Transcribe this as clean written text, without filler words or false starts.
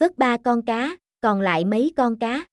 Vớt 3 con cá, còn lại mấy con cá?